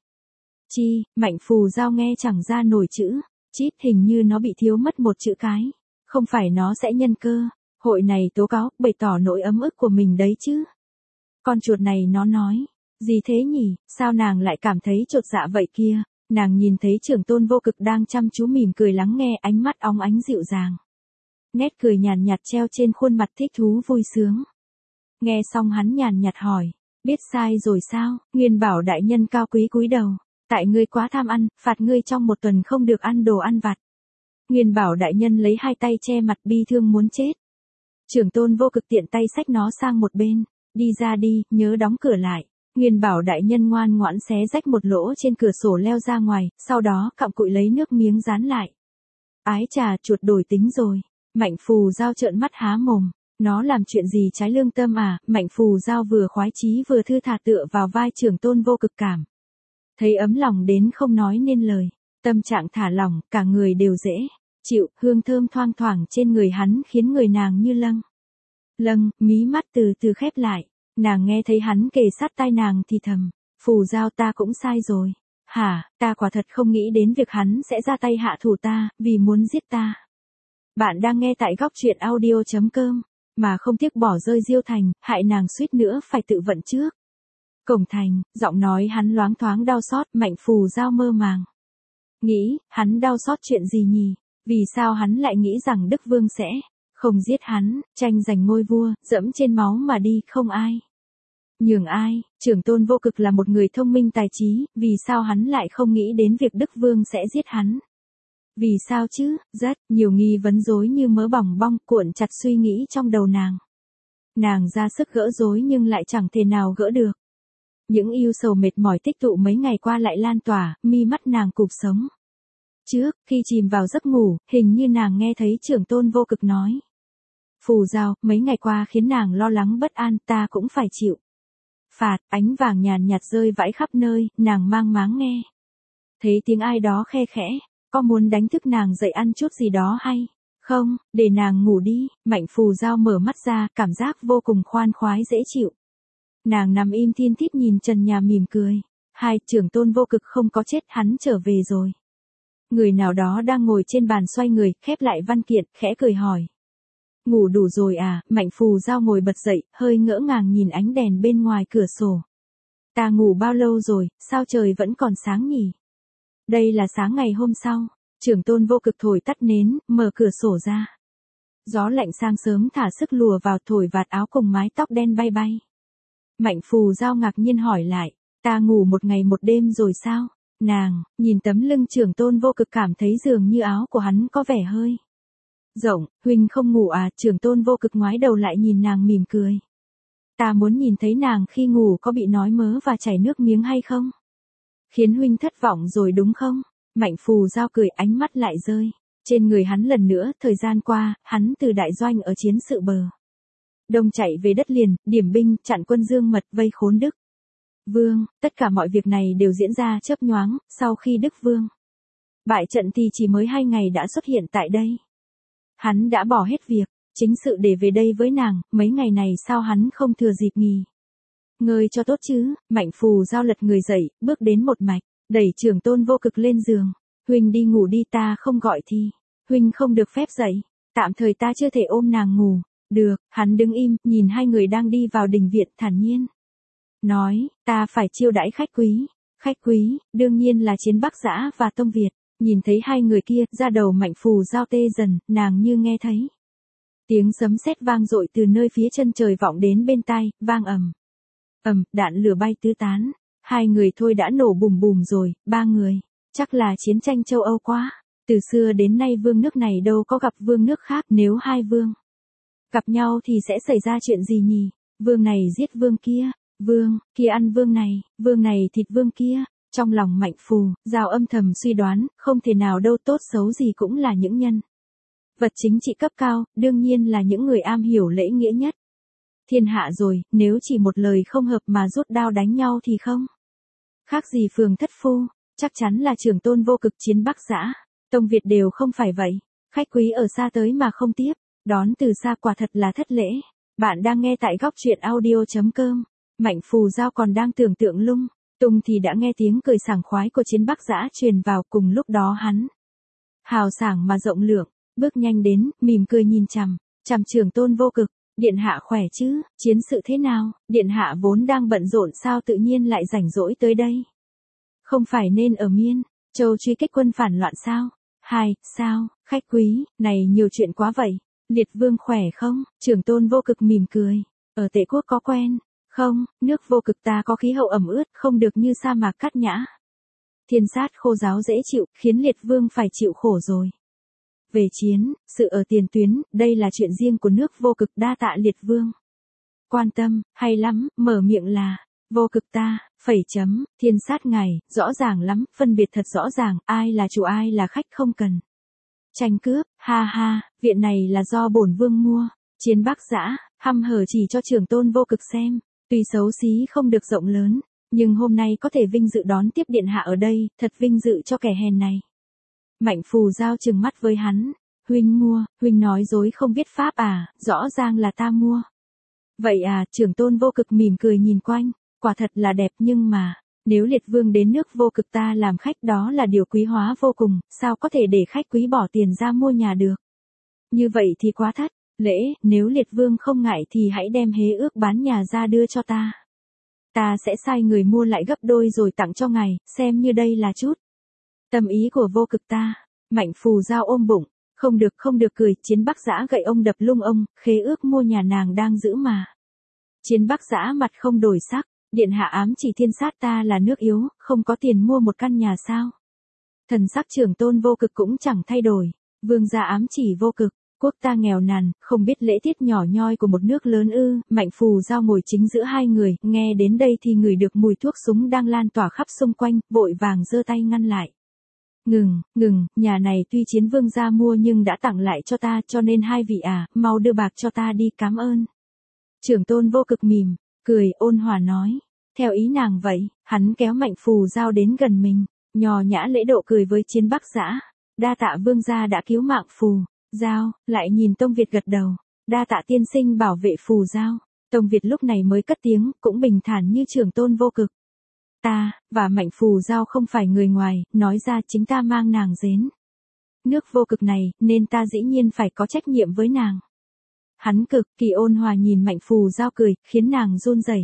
chi. Mạnh Phù Giao nghe chẳng ra nổi chữ chít, hình như nó bị thiếu mất một chữ cái. Không phải nó sẽ nhân cơ hội này tố cáo, bày tỏ nỗi ấm ức của mình đấy chứ. Con chuột này nó nói gì thế nhỉ? Sao nàng lại cảm thấy chột dạ vậy kia? Nàng nhìn thấy trưởng tôn vô cực đang chăm chú mỉm cười lắng nghe, ánh mắt óng ánh dịu dàng. Nét cười nhàn nhạt treo trên khuôn mặt thích thú vui sướng. Nghe xong hắn nhàn nhạt hỏi, biết sai rồi sao? Nguyên Bảo đại nhân cao quý cúi đầu, tại ngươi quá tham ăn, phạt ngươi trong một tuần không được ăn đồ ăn vặt. Nguyên Bảo đại nhân lấy hai tay che mặt bi thương muốn chết. Trưởng tôn vô cực tiện tay xách nó sang một bên, đi ra đi, nhớ đóng cửa lại. Nguyên Bảo đại nhân ngoan ngoãn xé rách một lỗ trên cửa sổ leo ra ngoài, sau đó cặm cụi lấy nước miếng dán lại. Ái chà, chuột đổi tính rồi. Mạnh Phù Giao trợn mắt há mồm, nó làm chuyện gì trái lương tâm à? Mạnh Phù Giao vừa khoái chí vừa thư thả tựa vào vai trưởng tôn vô cực cảm. Thấy ấm lòng đến không nói nên lời, tâm trạng thả lỏng, cả người đều dễ chịu, hương thơm thoang thoảng trên người hắn khiến người nàng như lâng, mí mắt từ từ khép lại, nàng nghe thấy hắn kề sát tai nàng thì thầm, Phù Giao ta cũng sai rồi. Hả, ta quả thật không nghĩ đến việc hắn sẽ ra tay hạ thủ ta, vì muốn giết ta. Bạn đang nghe tại góc truyện audio.com, mà không tiếc bỏ rơi Diêu Thành, hại nàng suýt nữa phải tự vận trước. Cổng thành, giọng nói hắn loáng thoáng đau xót, Mạnh Phù Giao mơ màng. Nghĩ, hắn đau xót chuyện gì nhỉ? Vì sao hắn lại nghĩ rằng Đức Vương sẽ không giết hắn, tranh giành ngôi vua, dẫm trên máu mà đi, không ai nhường ai? Trưởng tôn vô cực là một người thông minh tài trí, vì sao hắn lại không nghĩ đến việc Đức Vương sẽ giết hắn? Vì sao chứ? Rất nhiều nghi vấn rối như mớ bỏng bong cuộn chặt suy nghĩ trong đầu nàng. Nàng ra sức gỡ rối nhưng lại chẳng thể nào gỡ được. Những ưu sầu mệt mỏi tích tụ mấy ngày qua lại lan tỏa, mi mắt nàng cụp sống. Trước, khi chìm vào giấc ngủ, hình như nàng nghe thấy trưởng tôn vô cực nói. Phù Giao, mấy ngày qua khiến nàng lo lắng bất an, ta cũng phải chịu phạt. Ánh vàng nhàn nhạt rơi vãi khắp nơi, nàng mang máng nghe. Thấy tiếng ai đó khe khẽ, có muốn đánh thức nàng dậy ăn chút gì đó hay không? Để nàng ngủ đi. Mạnh Phù Giao mở mắt ra, cảm giác vô cùng khoan khoái dễ chịu. Nàng nằm im thiên thít nhìn trần nhà mỉm cười. Hai, trưởng tôn vô cực không có chết, hắn trở về rồi. Người nào đó đang ngồi trên bàn xoay người, khép lại văn kiện, khẽ cười hỏi. Ngủ đủ rồi à? Mạnh Phù Giao ngồi bật dậy, hơi ngỡ ngàng nhìn ánh đèn bên ngoài cửa sổ. Ta ngủ bao lâu rồi, sao trời vẫn còn sáng nhỉ? Đây là sáng ngày hôm sau. Trưởng tôn vô cực thổi tắt nến, mở cửa sổ ra. Gió lạnh sang sớm thả sức lùa vào, thổi vạt áo cùng mái tóc đen bay bay. Mạnh Phù Giao ngạc nhiên hỏi lại, ta ngủ một ngày một đêm rồi sao? Nàng, nhìn tấm lưng trưởng tôn vô cực cảm thấy dường như áo của hắn có vẻ hơi rộng. Huynh không ngủ à? Trưởng tôn vô cực ngoái đầu lại nhìn nàng mỉm cười. Ta muốn nhìn thấy nàng khi ngủ có bị nói mớ và chảy nước miếng hay không? Khiến huynh thất vọng rồi đúng không? Mạnh Phù Giao cười, ánh mắt lại rơi trên người hắn lần nữa. Thời gian qua, hắn từ đại doanh ở chiến sự bờ đông chạy về đất liền, điểm binh, chặn quân Dương Mật, vây khốn Đức Vương. Tất cả mọi việc này đều diễn ra chớp nhoáng. Sau khi Đức Vương bại trận thì chỉ mới 2 ngày đã xuất hiện tại đây. Hắn đã bỏ hết việc chính sự để về đây với nàng. Mấy ngày này sao hắn không thừa dịp nghỉ ngơi cho tốt chứ? Mạnh Phù Giao lật người dậy, bước đến một mạch, đẩy trưởng tôn vô cực lên giường. Huynh đi ngủ đi, ta không gọi thì huynh không được phép dậy. Tạm thời ta chưa thể ôm nàng ngủ. Được. Hắn đứng im, nhìn hai người đang đi vào đình viện, thản nhiên nói, ta phải chiêu đãi khách quý. Khách quý, đương nhiên là Chiến Bắc Dã và Tông Việt. Nhìn thấy hai người kia, da đầu Mạnh Phù Giao tê dần, nàng như nghe thấy tiếng sấm sét vang dội từ nơi phía chân trời vọng đến bên tai, vang ầm ầm, đạn lửa bay tứ tán. Hai người thôi đã nổ bùm bùm rồi, ba người, chắc là chiến tranh châu Âu quá. Từ xưa đến nay vương nước này đâu có gặp vương nước khác, nếu hai vương gặp nhau thì sẽ xảy ra chuyện gì nhỉ? Vương này giết vương kia ăn vương này thịt vương kia. Trong lòng Mạnh Phù Giao âm thầm suy đoán, không thể nào đâu, tốt xấu gì cũng là những nhân vật chính trị cấp cao, đương nhiên là những người am hiểu lễ nghĩa nhất thiên hạ rồi, nếu chỉ một lời không hợp mà rút đao đánh nhau thì không khác gì phường thất phu. Chắc chắn là trưởng tôn vô cực, Chiến Bắc Dã, Tông Việt đều không phải vậy. Khách quý ở xa tới mà không tiếp đón từ xa, quả thật là thất lễ. Bạn đang nghe tại góc truyện audio.com. Mạnh Phù Giao còn đang tưởng tượng lung tung thì đã nghe tiếng cười sảng khoái của Chiến Bắc Dã truyền vào. Cùng lúc đó hắn hào sảng mà rộng lượng, bước nhanh đến, mỉm cười nhìn chằm trưởng tôn vô cực. Điện hạ khỏe chứ? Chiến sự thế nào? Điện hạ vốn đang bận rộn, sao tự nhiên lại rảnh rỗi tới đây? Không phải nên ở miên Châu truy kích quân phản loạn sao? Hai, sao, khách quý, này nhiều chuyện quá vậy. Liệt vương khỏe không? Trưởng tôn vô cực mỉm cười. Ở Tệ quốc có quen? Không, nước vô cực ta có khí hậu ẩm ướt, không được như sa mạc cát nhã. Thiên sát khô giáo dễ chịu, khiến liệt vương phải chịu khổ rồi. Về chiến, sự ở tiền tuyến, đây là chuyện riêng của nước vô cực, đa tạ liệt vương. Quan tâm, hay lắm, mở miệng là, vô cực ta, thiên sát ngài, rõ ràng lắm, phân biệt thật rõ ràng, ai là chủ ai là khách không cần. Tranh cướp, ha ha, viện này là do bổn vương mua. Chiến Bắc Dã, hăm hở chỉ cho trưởng tôn vô cực xem, tuy xấu xí không được rộng lớn, nhưng hôm nay có thể vinh dự đón tiếp điện hạ ở đây, thật vinh dự cho kẻ hèn này. Mạnh Phù Giao trừng mắt với hắn, huynh mua, huynh nói dối không biết pháp à, rõ ràng là ta mua. Vậy à, trưởng tôn vô cực mỉm cười nhìn quanh, quả thật là đẹp nhưng mà, nếu liệt vương đến nước vô cực ta làm khách đó là điều quý hóa vô cùng, sao có thể để khách quý bỏ tiền ra mua nhà được. Như vậy thì quá thất lễ, nếu liệt vương không ngại thì hãy đem hế ước bán nhà ra đưa cho ta. Ta sẽ sai người mua lại gấp đôi rồi tặng cho ngài, xem như đây là chút tâm ý của vô cực ta. Mạnh Phù Giao ôm bụng, không được cười, Chiến Bắc Dã gậy ông đập lung ông, khế ước mua nhà nàng đang giữ mà. Chiến Bắc Dã mặt không đổi sắc, điện hạ ám chỉ thiên sát ta là nước yếu, không có tiền mua một căn nhà sao. Thần sắc trưởng tôn vô cực cũng chẳng thay đổi, vương gia ám chỉ vô cực, quốc ta nghèo nàn, không biết lễ tiết nhỏ nhoi của một nước lớn ư. Mạnh Phù Giao ngồi chính giữa hai người, nghe đến đây thì ngửi được mùi thuốc súng đang lan tỏa khắp xung quanh, vội vàng giơ tay ngăn lại. Ngừng, nhà này tuy Chiến vương gia mua nhưng đã tặng lại cho ta, cho nên hai vị mau đưa bạc cho ta đi, cảm ơn. Trưởng tôn vô cực mỉm cười ôn hòa nói, theo ý nàng vậy. Hắn kéo Mạnh Phù Giao đến gần mình, nhò nhã lễ độ cười với Chiến Bắc Dã, đa tạ vương gia đã cứu mạng Phù Giao. Lại nhìn Tông Việt gật đầu, đa tạ tiên sinh bảo vệ Phù Giao. Tông Việt lúc này mới cất tiếng, cũng bình thản như trưởng tôn vô cực. Ta và Mạnh Phù Giao không phải người ngoài, nói ra chính ta mang nàng đến nước vô cực này, nên ta dĩ nhiên phải có trách nhiệm với nàng. Hắn cực kỳ ôn hòa nhìn Mạnh Phù Giao cười, khiến nàng run rẩy.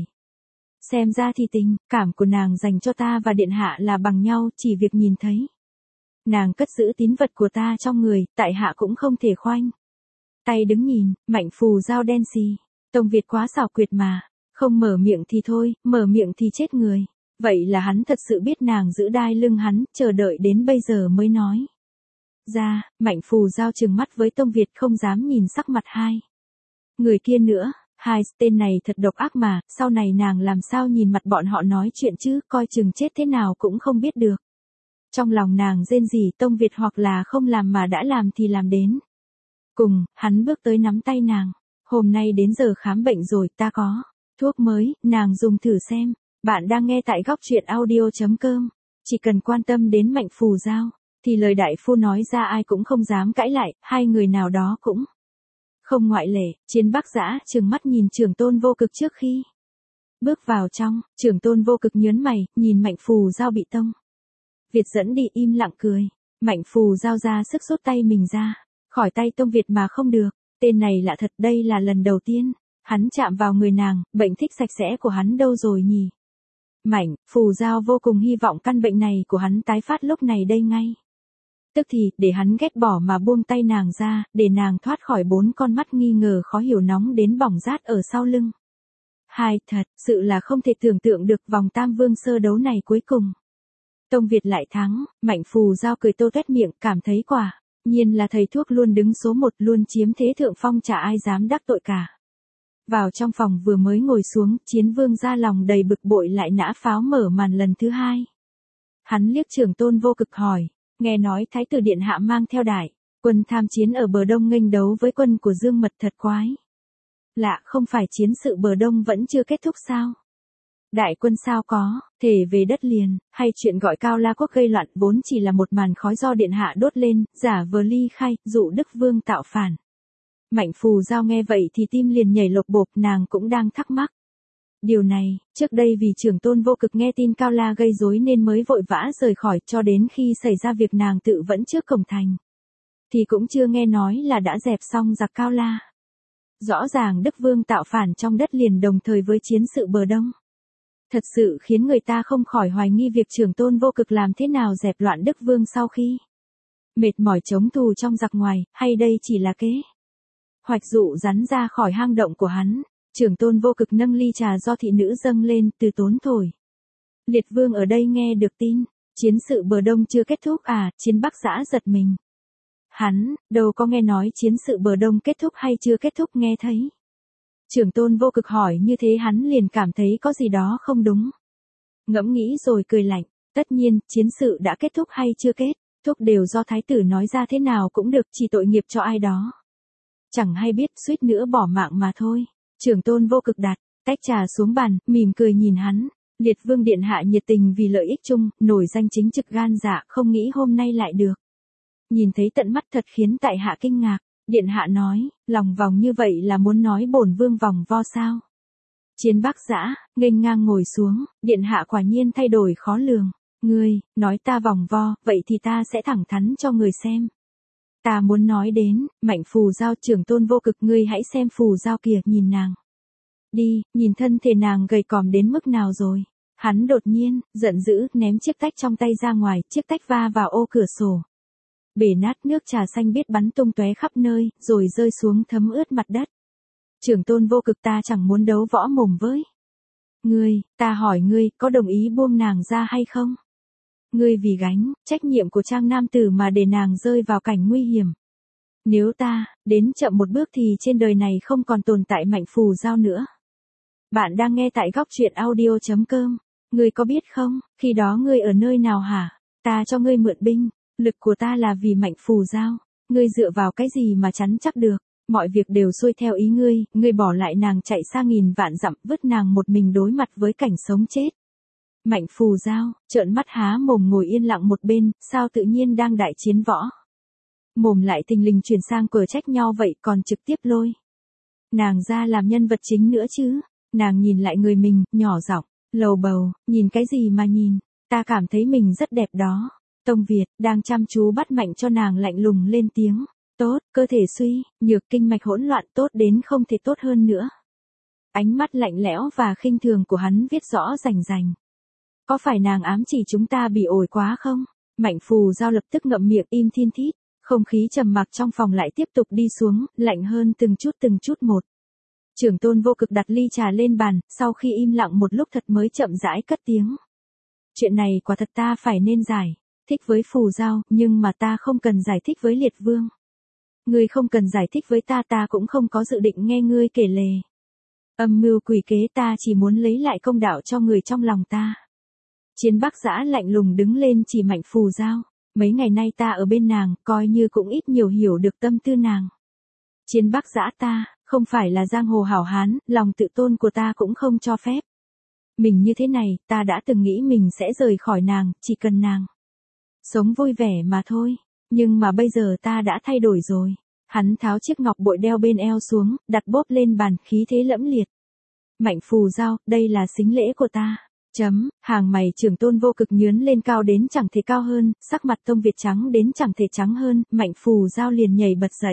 Xem ra thì tình cảm của nàng dành cho ta và điện hạ là bằng nhau, chỉ việc nhìn thấy nàng cất giữ tín vật của ta trong người, tại hạ cũng không thể khoanh tay đứng nhìn. Mạnh Phù Giao đen xì, Tông Việt quá xảo quyệt mà, không mở miệng thì thôi, mở miệng thì chết người. Vậy là hắn thật sự biết nàng giữ đai lưng hắn, chờ đợi đến bây giờ mới nói ra. Mạnh Phù Giao trừng mắt với Tông Việt, không dám nhìn sắc mặt hai người kia nữa. Hai tên này thật độc ác mà, sau này nàng làm sao nhìn mặt bọn họ nói chuyện chứ, coi chừng chết thế nào cũng không biết được. Trong lòng nàng rên rỉ, Tông Việt hoặc là không làm mà đã làm thì làm đến cùng. Hắn bước tới nắm tay nàng, hôm nay đến giờ khám bệnh rồi, ta có thuốc mới, nàng dùng thử xem. Bạn đang nghe tại góc truyện audio.com. Chỉ cần quan tâm đến Mạnh Phù Giao, thì lời đại phu nói ra ai cũng không dám cãi lại, hai người nào đó cũng không ngoại lệ. Chiến Bắc Dã trừng mắt nhìn trưởng tôn vô cực trước khi bước vào trong, trưởng tôn vô cực nhớn mày, nhìn Mạnh Phù Giao bị Tông Việt dẫn đi im lặng cười. Mạnh Phù Giao ra sức rút tay mình ra khỏi tay Tông Việt mà không được. Tên này lạ thật, đây là lần đầu tiên hắn chạm vào người nàng, bệnh thích sạch sẽ của hắn đâu rồi nhỉ? Mạnh Phù Giao vô cùng hy vọng căn bệnh này của hắn tái phát lúc này đây ngay. Tức thì, để hắn ghét bỏ mà buông tay nàng ra, để nàng thoát khỏi bốn con mắt nghi ngờ khó hiểu nóng đến bỏng rát ở sau lưng. Hai, thật sự là không thể tưởng tượng được vòng tam vương sơ đấu này cuối cùng Tông Việt lại thắng. Mạnh Phù Giao cười tô toét miệng, cảm thấy quả nhiên là thầy thuốc luôn đứng số một, luôn chiếm thế thượng phong, chả ai dám đắc tội cả. Vào trong phòng vừa mới ngồi xuống, Chiến Vương ra lòng đầy bực bội lại nã pháo mở màn lần thứ hai. Hắn liếc trưởng tôn vô cực hỏi, nghe nói Thái tử điện hạ mang theo đại quân tham chiến ở bờ đông nghênh đấu với quân của Dương Mật, thật quái lạ, không phải chiến sự bờ đông vẫn chưa kết thúc sao? Đại quân sao có thể về đất liền, hay chuyện gọi Cao La Quốc gây loạn vốn chỉ là một màn khói do điện hạ đốt lên, giả vờ ly khai, dụ Đức Vương tạo phản. Mạnh Phù Giao nghe vậy thì tim liền nhảy lộc bộp, nàng cũng đang thắc mắc. Điều này, trước đây vì trưởng tôn vô cực nghe tin Cao La gây rối nên mới vội vã rời khỏi, cho đến khi xảy ra việc nàng tự vẫn trước cổng thành thì cũng chưa nghe nói là đã dẹp xong giặc Cao La. Rõ ràng Đức Vương tạo phản trong đất liền đồng thời với chiến sự bờ đông. Thật sự khiến người ta không khỏi hoài nghi việc Trưởng Tôn Vô Cực làm thế nào dẹp loạn Đức Vương sau khi mệt mỏi chống thù trong giặc ngoài, hay đây chỉ là kế hoạch dụ rắn ra khỏi hang động của hắn. Trưởng Tôn Vô Cực nâng ly trà do thị nữ dâng lên, từ tốn thổi. Liệt Vương ở đây nghe được tin, chiến sự bờ đông chưa kết thúc à? Chiến Bắc Dã giật mình. Hắn, đâu có nghe nói chiến sự bờ đông kết thúc hay chưa kết thúc nghe thấy. Trưởng Tôn Vô Cực hỏi như thế hắn liền cảm thấy có gì đó không đúng. Ngẫm nghĩ rồi cười lạnh, tất nhiên, chiến sự đã kết thúc hay chưa kết, thúc đều do thái tử nói ra thế nào cũng được, chỉ tội nghiệp cho ai đó. Chẳng hay biết suýt nữa bỏ mạng mà thôi. Trưởng Tôn Vô Cực đặt tách trà xuống bàn, mỉm cười nhìn hắn. Liệt Vương điện hạ nhiệt tình vì lợi ích chung, nổi danh chính trực gan dạ, không nghĩ hôm nay lại được nhìn thấy tận mắt thật khiến tại hạ kinh ngạc. Điện hạ nói, lòng vòng như vậy là muốn nói bổn vương vòng vo sao? Chiến Bắc Dã nghênh ngang ngồi xuống, điện hạ quả nhiên thay đổi khó lường. Ngươi nói ta vòng vo, vậy thì ta sẽ thẳng thắn cho người xem. Ta muốn nói đến Mạnh Phù Giao. Trưởng Tôn Vô Cực, ngươi hãy xem Phù Giao kìa, nhìn nàng đi, nhìn thân thể nàng gầy còm đến mức nào rồi. Hắn đột nhiên giận dữ ném chiếc tách trong tay ra ngoài, chiếc tách va vào ô cửa sổ, bể nát, nước trà xanh biếc bắn tung tóe khắp nơi, rồi rơi xuống thấm ướt mặt đất. Trưởng Tôn Vô Cực, ta chẳng muốn đấu võ mồm với ngươi, ta hỏi ngươi có đồng ý buông nàng ra hay không? Ngươi vì gánh trách nhiệm của trang nam tử mà để nàng rơi vào cảnh nguy hiểm. Nếu ta đến chậm một bước thì trên đời này không còn tồn tại Mạnh Phù Giao nữa. Bạn đang nghe tại góc truyện audio.com. Ngươi có biết không, khi đó ngươi ở nơi nào hả? Ta cho ngươi mượn binh lực của ta là vì Mạnh Phù Giao. Ngươi dựa vào cái gì mà chắn chắc được? Mọi việc đều xuôi theo ý ngươi bỏ lại nàng chạy xa nghìn vạn dặm, vứt nàng một mình đối mặt với cảnh sống chết. Mạnh Phù Giao trợn mắt há mồm ngồi yên lặng một bên, sao tự nhiên đang đại chiến võ mồm lại thình lình chuyển sang cờ trách nhau vậy, còn trực tiếp lôi nàng ra làm nhân vật chính nữa chứ. Nàng nhìn lại người mình, nhỏ giọng lầu bầu, nhìn cái gì mà nhìn, ta cảm thấy mình rất đẹp đó. Tông Việt đang chăm chú bắt mạch cho nàng lạnh lùng lên tiếng. Tốt, cơ thể suy nhược, kinh mạch hỗn loạn, tốt đến không thể tốt hơn nữa. Ánh mắt lạnh lẽo và khinh thường của hắn viết rõ rành rành. Có phải nàng ám chỉ chúng ta bị ổi quá không? Mạnh Phù Giao lập tức ngậm miệng im thiên thít. Không khí trầm mặc trong phòng lại tiếp tục đi xuống, lạnh hơn từng chút một. Trưởng Tôn Vô Cực đặt ly trà lên bàn, sau khi im lặng một lúc thật mới chậm rãi cất tiếng. Chuyện này quả thật ta phải nên giải thích với Phù Giao, nhưng mà ta không cần giải thích với Liệt Vương. Ngươi không cần giải thích với ta, ta cũng không có dự định nghe ngươi kể lể âm mưu quỷ kế, ta chỉ muốn lấy lại công đạo cho người trong lòng ta. Chiến Bắc Dã lạnh lùng đứng lên chỉ Mạnh Phù Giao. Mấy ngày nay ta ở bên nàng, coi như cũng ít nhiều hiểu được tâm tư nàng. Chiến Bắc Dã, ta không phải là giang hồ hảo hán, lòng tự tôn của ta cũng không cho phép mình như thế này. Ta đã từng nghĩ mình sẽ rời khỏi nàng, chỉ cần nàng sống vui vẻ mà thôi. Nhưng mà bây giờ ta đã thay đổi rồi. Hắn tháo chiếc ngọc bội đeo bên eo xuống, đặt bóp lên bàn, khí thế lẫm liệt. Mạnh Phù Giao, đây là sính lễ của ta. Hàng mày Trưởng Tôn Vô Cực nhướn lên cao đến chẳng thể cao hơn, sắc mặt Tông Việt trắng đến chẳng thể trắng hơn. Mạnh Phù Giao liền nhảy bật dậy.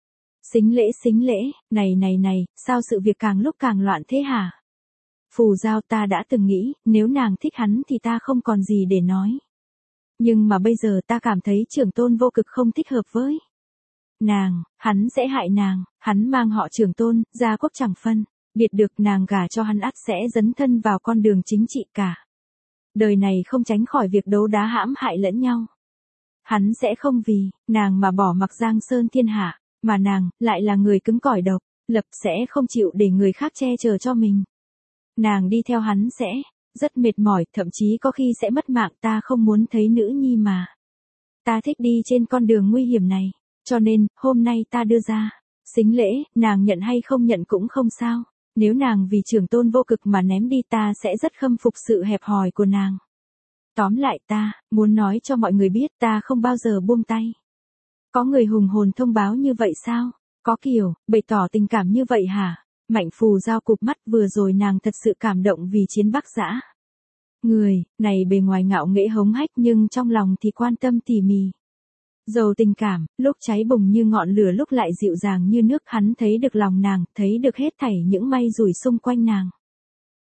Sính lễ, này, sao sự việc càng lúc càng loạn thế hả? Phù Giao, ta đã từng nghĩ, nếu nàng thích hắn thì ta không còn gì để nói. Nhưng mà bây giờ ta cảm thấy Trưởng Tôn Vô Cực không thích hợp với nàng, hắn sẽ hại nàng, hắn mang họ Trưởng Tôn, gia quốc chẳng phân biệt được, nàng gả cho hắn ắt sẽ dấn thân vào con đường chính trị cả đời này, không tránh khỏi việc đấu đá hãm hại lẫn nhau. Hắn sẽ không vì nàng mà bỏ mặc Giang Sơn thiên hạ, mà nàng lại là người cứng cỏi độc lập, sẽ không chịu để người khác che chở cho mình. Nàng đi theo hắn sẽ rất mệt mỏi, thậm chí có khi sẽ mất mạng. Ta không muốn thấy nữ nhi mà ta thích đi trên con đường nguy hiểm này, cho nên hôm nay ta đưa ra sính lễ, nàng nhận hay không nhận cũng không sao. Nếu nàng vì Trưởng Tôn Vô Cực mà ném đi, ta sẽ rất khâm phục sự hẹp hòi của nàng. Tóm lại, ta muốn nói cho mọi người biết ta không bao giờ buông tay. Có người hùng hồn thông báo như vậy sao? Có kiểu bày tỏ tình cảm như vậy hả? Mạnh Phù Giao cụp mắt, vừa rồi nàng thật sự cảm động vì Chiến Bắc Dã. Người này bề ngoài ngạo nghễ hống hách nhưng trong lòng thì quan tâm tỉ mỉ. Dầu tình cảm, lúc cháy bùng như ngọn lửa lúc lại dịu dàng như nước. Hắn thấy được lòng nàng, thấy được hết thảy những may rủi xung quanh nàng.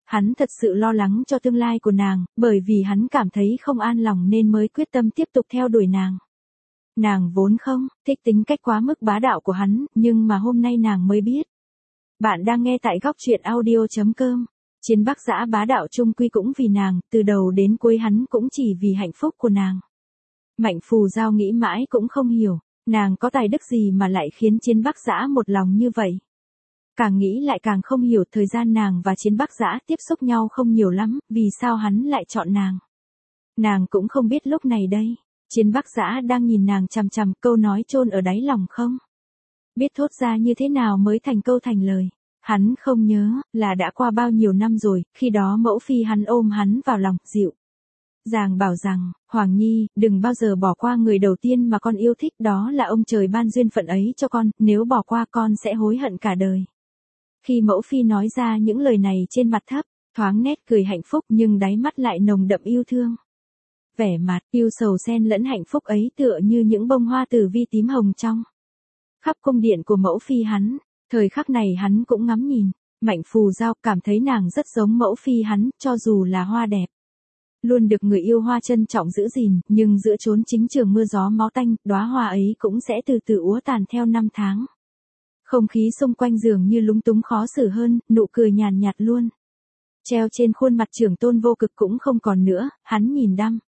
Hắn thật sự lo lắng cho tương lai của nàng, bởi vì hắn cảm thấy không an lòng nên mới quyết tâm tiếp tục theo đuổi nàng. Nàng vốn không thích tính cách quá mức bá đạo của hắn, nhưng mà hôm nay nàng mới biết. Bạn đang nghe tại góc truyện audio.com. Chiến Bắc Giã bá đạo chung quy cũng vì nàng, từ đầu đến cuối hắn cũng chỉ vì hạnh phúc của nàng. Mạnh Phù Giao nghĩ mãi cũng không hiểu, nàng có tài đức gì mà lại khiến Chiến Bắc Giã một lòng như vậy. Càng nghĩ lại càng không hiểu, thời gian nàng và Chiến Bắc Giã tiếp xúc nhau không nhiều lắm, vì sao hắn lại chọn nàng. Nàng cũng không biết lúc này đây, Chiến Bắc Giã đang nhìn nàng chằm chằm, câu nói chôn ở đáy lòng không biết thốt ra như thế nào mới thành câu thành lời. Hắn không nhớ là đã qua bao nhiêu năm rồi, khi đó mẫu phi hắn ôm hắn vào lòng, dịu dàng bảo rằng, Hoàng Nhi, đừng bao giờ bỏ qua người đầu tiên mà con yêu thích, đó là ông trời ban duyên phận ấy cho con, nếu bỏ qua con sẽ hối hận cả đời. Khi mẫu phi nói ra những lời này, trên mặt thấp thoáng nét cười hạnh phúc, nhưng đáy mắt lại nồng đậm yêu thương. Vẻ mặt yêu sầu xen lẫn hạnh phúc ấy tựa như những bông hoa tử vi tím hồng trong khắp cung điện của mẫu phi hắn. Thời khắc này hắn cũng ngắm nhìn Mạnh Phù Giao, cảm thấy nàng rất giống mẫu phi hắn, cho dù là hoa đẹp, luôn được người yêu hoa trân trọng giữ gìn, nhưng giữa chốn chính trường mưa gió máu tanh, đóa hoa ấy cũng sẽ từ từ úa tàn theo năm tháng. Không khí xung quanh dường như lúng túng khó xử hơn, nụ cười nhàn nhạt luôn treo trên khuôn mặt Trưởng Tôn Vô Cực cũng không còn nữa. Hắn nhìn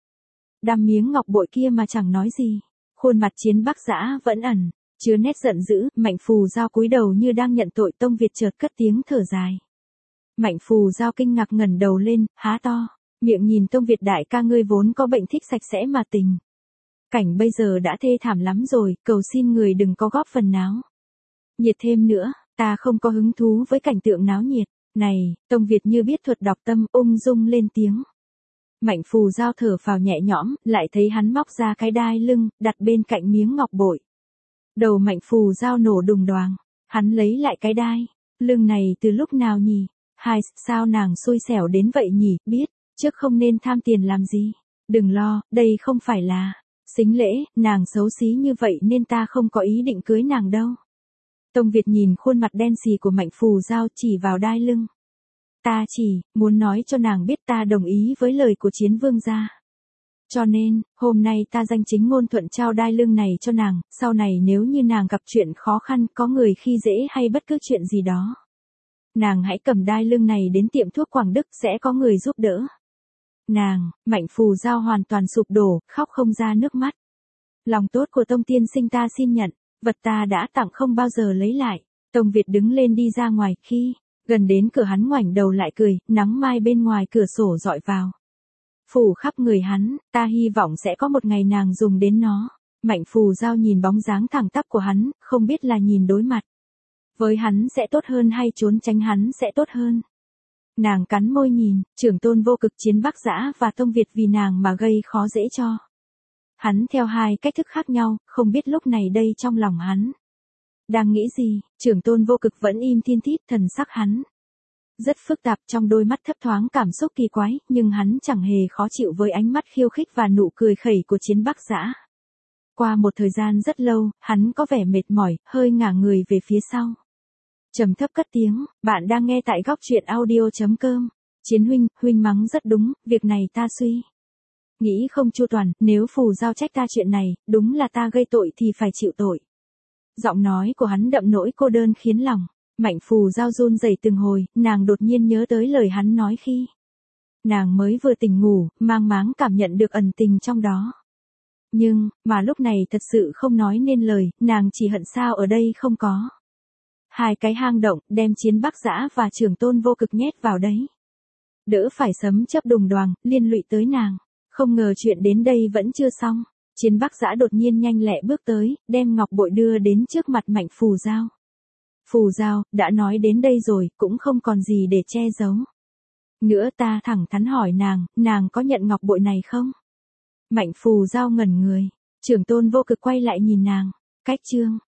đăm miếng ngọc bội kia mà chẳng nói gì. Khuôn mặt Chiến Bắc Giã vẫn ẩn chứa nét giận dữ. Mạnh Phù Giao cúi đầu như đang nhận tội. Tông Việt chợt cất tiếng thở dài. Mạnh Phù Giao kinh ngạc ngẩng đầu lên, há to miệng nhìn Tông Việt đại ca, ngươi vốn có bệnh thích sạch sẽ mà tình cảnh bây giờ đã thê thảm lắm rồi, cầu xin người đừng có góp phần náo nhiệt thêm nữa, ta không có hứng thú với cảnh tượng náo nhiệt này. Tông Việt như biết thuật đọc tâm, ung dung lên tiếng. Mạnh Phù Giao thở phào nhẹ nhõm, lại thấy hắn móc ra cái đai lưng, đặt bên cạnh miếng ngọc bội. Đầu Mạnh Phù Giao nổ đùng đoàng, hắn lấy lại cái đai lưng này từ lúc nào nhỉ? Sao nàng xui xẻo đến vậy nhỉ? Biết trước không nên tham tiền làm gì. Đừng lo, đây không phải là sính lễ, nàng xấu xí như vậy nên ta không có ý định cưới nàng đâu. Tông Việt nhìn khuôn mặt đen xì của Mạnh Phù Giao, chỉ vào đai lưng. Ta chỉ muốn nói cho nàng biết ta đồng ý với lời của Chiến Vương gia. Cho nên, hôm nay ta danh chính ngôn thuận trao đai lưng này cho nàng, sau này nếu như nàng gặp chuyện khó khăn, có người khi dễ hay bất cứ chuyện gì đó, nàng hãy cầm đai lưng này đến tiệm thuốc Quảng Đức, sẽ có người giúp đỡ nàng. Mạnh Phù Giao hoàn toàn sụp đổ, khóc không ra nước mắt. Lòng tốt của Tông tiên sinh ta xin nhận, vật ta đã tặng không bao giờ lấy lại. Tông Việt đứng lên đi ra ngoài, khi gần đến cửa hắn ngoảnh đầu lại cười, nắng mai bên ngoài cửa sổ dọi vào phủ khắp người hắn, ta hy vọng sẽ có một ngày nàng dùng đến nó. Mạnh Phù Giao nhìn bóng dáng thẳng tắp của hắn, không biết là nhìn đối mặt với hắn sẽ tốt hơn hay trốn tránh hắn sẽ tốt hơn. Nàng cắn môi nhìn Trưởng Tôn Vô Cực, Chiến Bắc Giã và Tông Việt vì nàng mà gây khó dễ cho hắn theo hai cách thức khác nhau, không biết lúc này đây trong lòng hắn đang nghĩ gì. Trưởng Tôn Vô Cực vẫn im thiên thít, thần sắc hắn rất phức tạp, trong đôi mắt thấp thoáng cảm xúc kỳ quái, nhưng hắn chẳng hề khó chịu với ánh mắt khiêu khích và nụ cười khẩy của Chiến Bắc Giã. Qua một thời gian rất lâu, hắn có vẻ mệt mỏi, hơi ngả người về phía sau. Trầm thấp cất tiếng, bạn đang nghe tại góc truyện audio.com. Chiến huynh mắng rất đúng, việc này ta suy nghĩ không chu toàn, nếu Phù Giao trách ta chuyện này, đúng là ta gây tội thì phải chịu tội. Giọng nói của hắn đậm nỗi cô đơn khiến lòng Mạnh Phù Giao run rẩy từng hồi, nàng đột nhiên nhớ tới lời hắn nói khi nàng mới vừa tỉnh ngủ, mang máng cảm nhận được ẩn tình trong đó. Nhưng, mà lúc này thật sự không nói nên lời, nàng chỉ hận sao ở đây không có hai cái hang động, đem Chiến Bắc Giã và Trưởng Tôn Vô Cực nhét vào đấy. Đỡ phải sấm chớp đùng đoàng, liên lụy tới nàng. Không ngờ chuyện đến đây vẫn chưa xong. Chiến Bắc Giã đột nhiên nhanh lẹ bước tới, đem ngọc bội đưa đến trước mặt Mạnh Phù Giao. Phù Giao, đã nói đến đây rồi, cũng không còn gì để che giấu nữa. Ta thẳng thắn hỏi nàng có nhận ngọc bội này không? Mạnh Phù Giao ngẩn người. Trưởng Tôn Vô Cực quay lại nhìn nàng. Cách chương